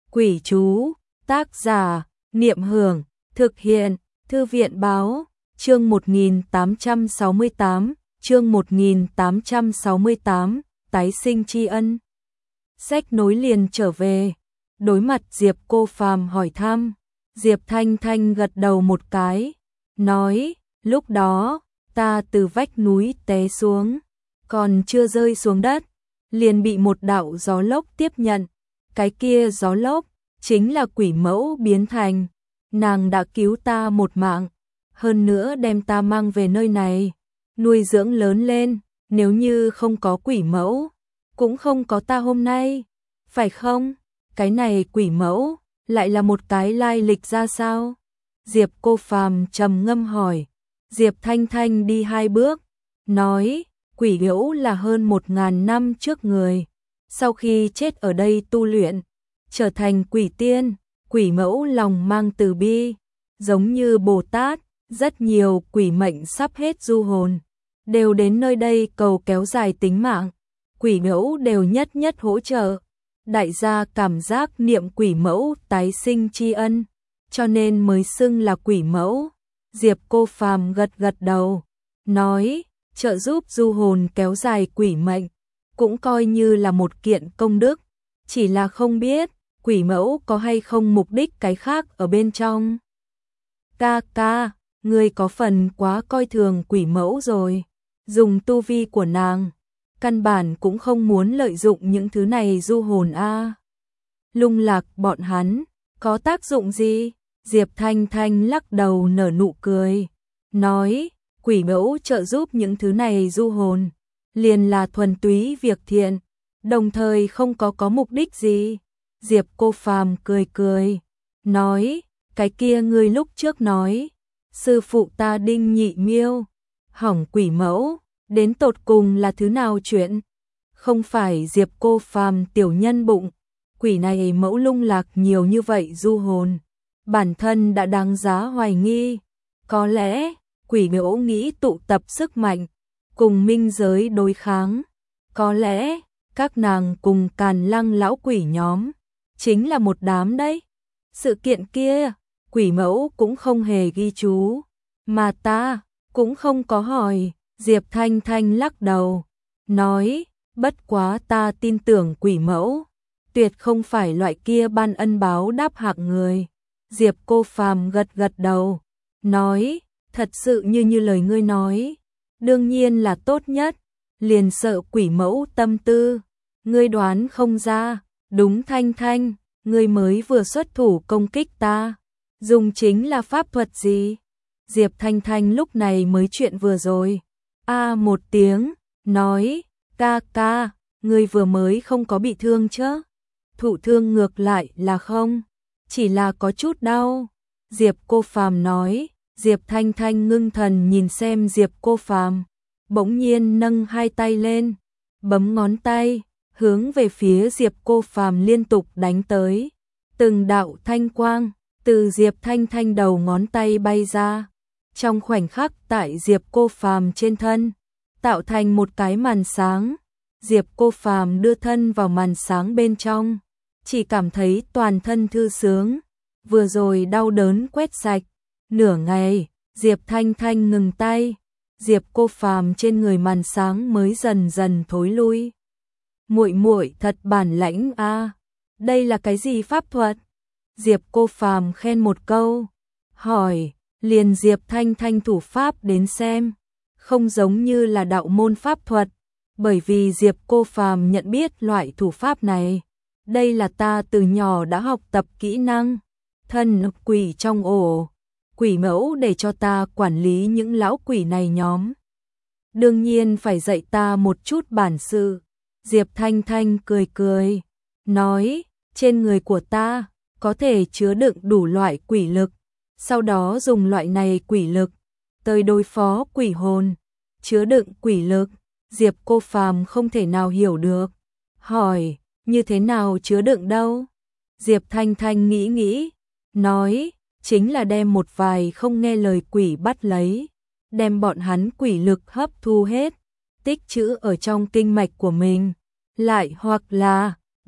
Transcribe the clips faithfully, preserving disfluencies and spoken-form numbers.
Quỷ chú, tác giả, Niệm Hưởng, thực hiện, Thư viện báo, chương một nghìn tám trăm sáu mươi tám, chương một nghìn tám trăm sáu mươi tám, tái sinh tri ân. Sách nối liền trở về, đối mặt Diệp Cô Phàm hỏi thăm, Diệp Thanh Thanh gật đầu một cái, nói, lúc đó, ta từ vách núi té xuống, còn chưa rơi xuống đất, liền bị một đạo gió lốc tiếp nhận, cái kia gió lốc, chính là quỷ mẫu biến thành, nàng đã cứu ta một mạng, hơn nữa đem ta mang về nơi này, nuôi dưỡng lớn lên, nếu như không có quỷ mẫu, cũng không có ta hôm nay, phải không? Cái này quỷ mẫu, lại là một cái lai lịch ra sao? Diệp Cô Phàm trầm ngâm hỏi, Diệp Thanh Thanh đi hai bước, nói, quỷ mẫu là hơn một ngàn năm trước người, sau khi chết ở đây tu luyện, trở thành quỷ tiên, quỷ mẫu lòng mang từ bi, giống như Bồ Tát, rất nhiều quỷ mệnh sắp hết du hồn, đều đến nơi đây cầu kéo dài tính mạng, quỷ mẫu đều nhất nhất hỗ trợ. Đại gia cảm giác niệm quỷ mẫu tái sinh tri ân, cho nên mới xưng là quỷ mẫu. Diệp Cô Phàm gật gật đầu, nói, trợ giúp du hồn kéo dài quỷ mệnh, cũng coi như là một kiện công đức, chỉ là không biết, quỷ mẫu có hay không mục đích cái khác ở bên trong. Ca ca, ngươi có phần quá coi thường quỷ mẫu rồi, dùng tu vi của nàng, căn bản cũng không muốn lợi dụng những thứ này du hồn a. Lung lạc bọn hắn, có tác dụng gì? Diệp Thanh Thanh lắc đầu nở nụ cười, nói, quỷ mẫu trợ giúp những thứ này du hồn, liền là thuần túy việc thiện, đồng thời không có có mục đích gì. Diệp Cô Phàm cười cười, nói, cái kia ngươi lúc trước nói, sư phụ ta Đinh Nhị Miêu, hỏng quỷ mẫu, đến tột cùng là thứ nào chuyện? Không phải Diệp Cô Phàm tiểu nhân bụng, quỷ này mẫu lung lạc nhiều như vậy du hồn, bản thân đã đáng giá hoài nghi, có lẽ quỷ mẫu nghĩ tụ tập sức mạnh, cùng minh giới đối kháng, có lẽ các nàng cùng Càn Lăng lão quỷ nhóm, chính là một đám đấy. Sự kiện kia, quỷ mẫu cũng không hề ghi chú, mà ta cũng không có hỏi. Diệp Thanh Thanh lắc đầu, nói, bất quá ta tin tưởng quỷ mẫu, tuyệt không phải loại kia ban ân báo đáp hạng người. Diệp Cô Phàm gật gật đầu, nói, thật sự như như lời ngươi nói, đương nhiên là tốt nhất, liền sợ quỷ mẫu tâm tư, ngươi đoán không ra, đúng Thanh Thanh, ngươi mới vừa xuất thủ công kích ta, dùng chính là pháp thuật gì? Diệp Thanh Thanh lúc này mới chuyện vừa rồi. A một tiếng, nói, ca ca, ngươi vừa mới không có bị thương chứ? Thụ thương ngược lại là không, chỉ là có chút đau. Diệp Cô Phàm nói, Diệp Thanh Thanh ngưng thần nhìn xem Diệp Cô Phàm, bỗng nhiên nâng hai tay lên, bấm ngón tay, hướng về phía Diệp Cô Phàm liên tục đánh tới. Từng đạo thanh quang, từ Diệp Thanh Thanh đầu ngón tay bay ra. Trong khoảnh khắc tại Diệp Cô Phàm trên thân, tạo thành một cái màn sáng. Diệp Cô Phàm đưa thân vào màn sáng bên trong, chỉ cảm thấy toàn thân thư sướng, vừa rồi đau đớn quét sạch. Nửa ngày, Diệp Thanh Thanh ngừng tay, Diệp Cô Phàm trên người màn sáng mới dần dần thối lui. Muội muội thật bản lãnh a, đây là cái gì pháp thuật? Diệp Cô Phàm khen một câu, hỏi, liền Diệp Thanh Thanh thủ pháp đến xem, không giống như là đạo môn pháp thuật, bởi vì Diệp Cô Phàm nhận biết loại thủ pháp này, đây là ta từ nhỏ đã học tập kỹ năng, thân quỷ trong ổ, quỷ mẫu để cho ta quản lý những lão quỷ này nhóm. Đương nhiên phải dạy ta một chút bản sự. Diệp Thanh Thanh cười cười, nói, trên người của ta, có thể chứa đựng đủ loại quỷ lực, sau đó dùng loại này quỷ lực, tới đối phó quỷ hồn, chứa đựng quỷ lực. Diệp Cô Phàm không thể nào hiểu được, hỏi, như thế nào chứa đựng đâu? Diệp Thanh Thanh nghĩ nghĩ, nói, chính là đem một vài không nghe lời quỷ bắt lấy, đem bọn hắn quỷ lực hấp thu hết, tích trữ ở trong kinh mạch của mình, lại hoặc là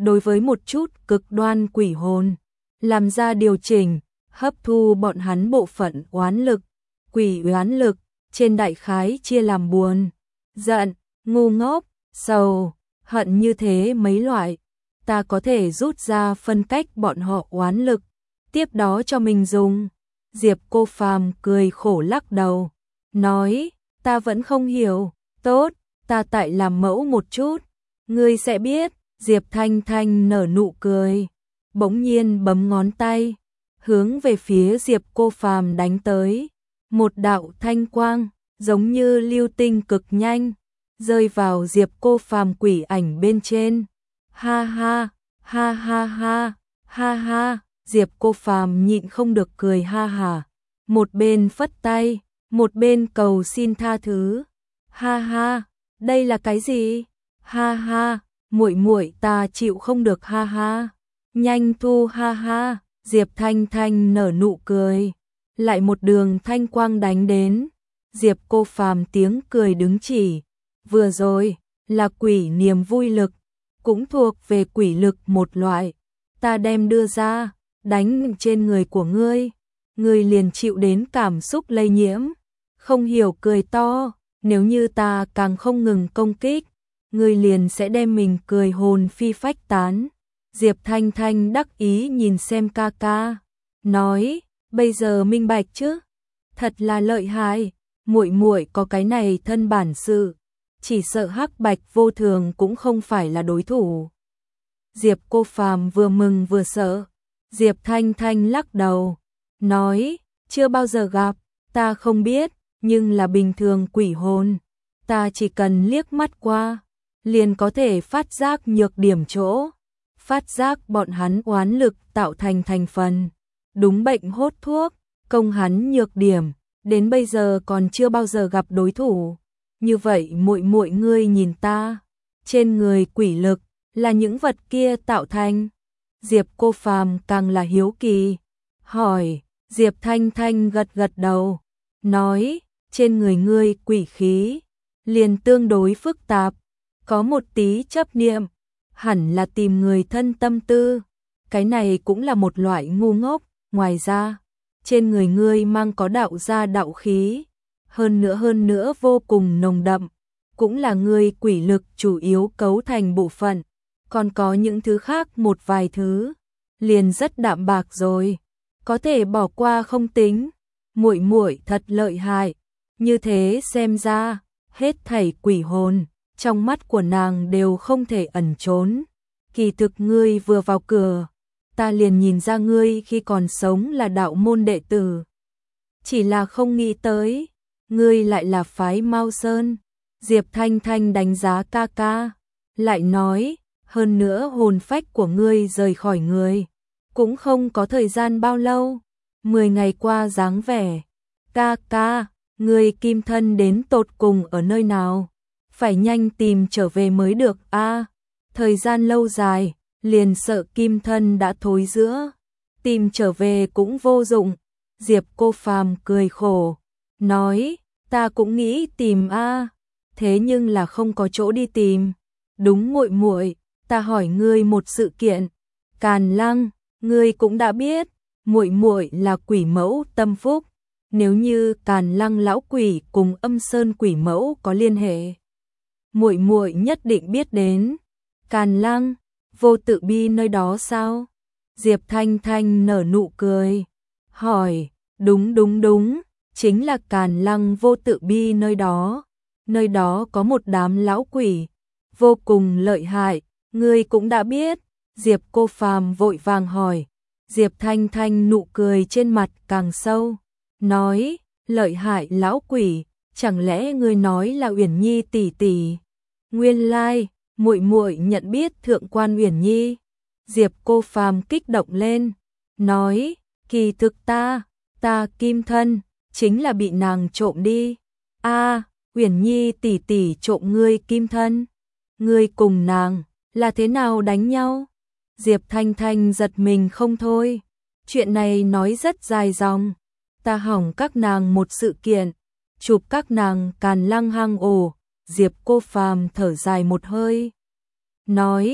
đối với một chút cực đoan quỷ hồn, làm ra điều chỉnh, hấp thu bọn hắn bộ phận oán lực, quỷ oán lực, trên đại khái chia làm buồn, giận, ngu ngốc, sầu, hận như thế mấy loại, ta có thể rút ra phân cách bọn họ oán lực, tiếp đó cho mình dùng. Diệp Cô Phàm cười khổ lắc đầu, nói, ta vẫn không hiểu, tốt, ta tại làm mẫu một chút, ngươi sẽ biết. Diệp Thanh Thanh nở nụ cười, bỗng nhiên bấm ngón tay, hướng về phía Diệp Cô Phàm đánh tới, một đạo thanh quang, giống như lưu tinh cực nhanh, rơi vào Diệp Cô Phàm quỷ ảnh bên trên. Ha ha, ha ha ha, ha ha, Diệp Cô Phàm nhịn không được cười ha hả, một bên phất tay, một bên cầu xin tha thứ. Ha ha, đây là cái gì? Ha ha, muội muội ta chịu không được ha ha. Nhanh thu ha ha, Diệp Thanh Thanh nở nụ cười, lại một đường thanh quang đánh đến. Diệp Cô Phàm tiếng cười đứng chỉ, vừa rồi là quỷ niềm vui lực, cũng thuộc về quỷ lực một loại, ta đem đưa ra, đánh trên người của ngươi, ngươi liền chịu đến cảm xúc lây nhiễm, không hiểu cười to, nếu như ta càng không ngừng công kích, ngươi liền sẽ đem mình cười hồn phi phách tán. Diệp Thanh Thanh đắc ý nhìn xem ca ca, nói, bây giờ minh bạch chứ, thật là lợi hại, muội muội có cái này thân bản sự, chỉ sợ Hắc Bạch Vô Thường cũng không phải là đối thủ. Diệp Cô Phàm vừa mừng vừa sợ, Diệp Thanh Thanh lắc đầu, nói, chưa bao giờ gặp, ta không biết, nhưng là bình thường quỷ hồn, ta chỉ cần liếc mắt qua, liền có thể phát giác nhược điểm chỗ, phát giác bọn hắn oán lực tạo thành thành phần, đúng bệnh hốt thuốc, công hắn nhược điểm, đến bây giờ còn chưa bao giờ gặp đối thủ. Như vậy muội muội ngươi nhìn ta, trên người quỷ lực là những vật kia tạo thành. Diệp Cô Phàm càng là hiếu kỳ, hỏi, Diệp Thanh Thanh gật gật đầu, nói, trên người ngươi quỷ khí liền tương đối phức tạp, có một tí chấp niệm, hẳn là tìm người thân tâm tư, cái này cũng là một loại ngu ngốc, ngoài ra, trên người ngươi mang có đạo gia đạo khí, hơn nữa hơn nữa vô cùng nồng đậm, cũng là ngươi quỷ lực chủ yếu cấu thành bộ phận, còn có những thứ khác một vài thứ, liền rất đạm bạc rồi, có thể bỏ qua không tính, muội muội thật lợi hại, như thế xem ra, hết thảy quỷ hồn, trong mắt của nàng đều không thể ẩn trốn, kỳ thực ngươi vừa vào cửa, ta liền nhìn ra ngươi khi còn sống là đạo môn đệ tử, chỉ là không nghĩ tới, ngươi lại là phái Mao Sơn. Diệp Thanh Thanh đánh giá ca ca, lại nói, hơn nữa hồn phách của ngươi rời khỏi người, cũng không có thời gian bao lâu, mười ngày qua dáng vẻ. Ca ca, ngươi kim thân đến tột cùng ở nơi nào? Phải nhanh tìm trở về mới được a. À, thời gian lâu dài, liền sợ kim thân đã thối rữa, tìm trở về cũng vô dụng. Diệp Cô Phàm cười khổ, nói, ta cũng nghĩ tìm a, à, thế nhưng là không có chỗ đi tìm. Đúng muội muội, ta hỏi ngươi một sự kiện, Càn Lăng, ngươi cũng đã biết, muội muội là quỷ mẫu tâm phúc, nếu như Càn Lăng lão quỷ cùng Âm Sơn quỷ mẫu có liên hệ, muội muội nhất định biết đến. Càn Lăng, Vô Tự Bi nơi đó sao? Diệp Thanh Thanh nở nụ cười, hỏi, đúng đúng đúng, chính là Càn Lăng Vô Tự Bi nơi đó, nơi đó có một đám lão quỷ, vô cùng lợi hại, ngươi cũng đã biết. Diệp Cô Phàm vội vàng hỏi, Diệp Thanh Thanh nụ cười trên mặt càng sâu, nói, lợi hại lão quỷ, chẳng lẽ ngươi nói là Uyển Nhi tỷ tỷ? Nguyên lai, muội muội nhận biết thượng quan Uyển Nhi. Diệp Cô Phàm kích động lên, nói, kỳ thực ta, ta kim thân, chính là bị nàng trộm đi. A, à, Uyển Nhi tỷ tỷ trộm ngươi kim thân, ngươi cùng nàng là thế nào đánh nhau? Diệp Thanh Thanh giật mình không thôi, chuyện này nói rất dài dòng, ta hỏng các nàng một sự kiện, chụp các nàng Càn Lăng hang ổ. Diệp Cô Phàm thở dài một hơi, nói,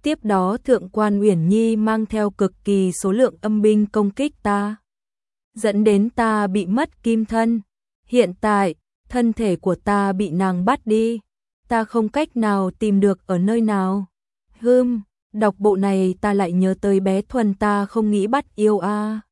Tiếp đó Thượng quan Uyển Nhi mang theo cực kỳ số lượng âm binh công kích ta, dẫn đến ta bị mất kim thân. Hiện tại, thân thể của ta bị nàng bắt đi, ta không cách nào tìm được ở nơi nào. Hừm, đọc bộ này ta lại nhớ tới bé Thuần, ta không nghĩ bắt yêu a. À.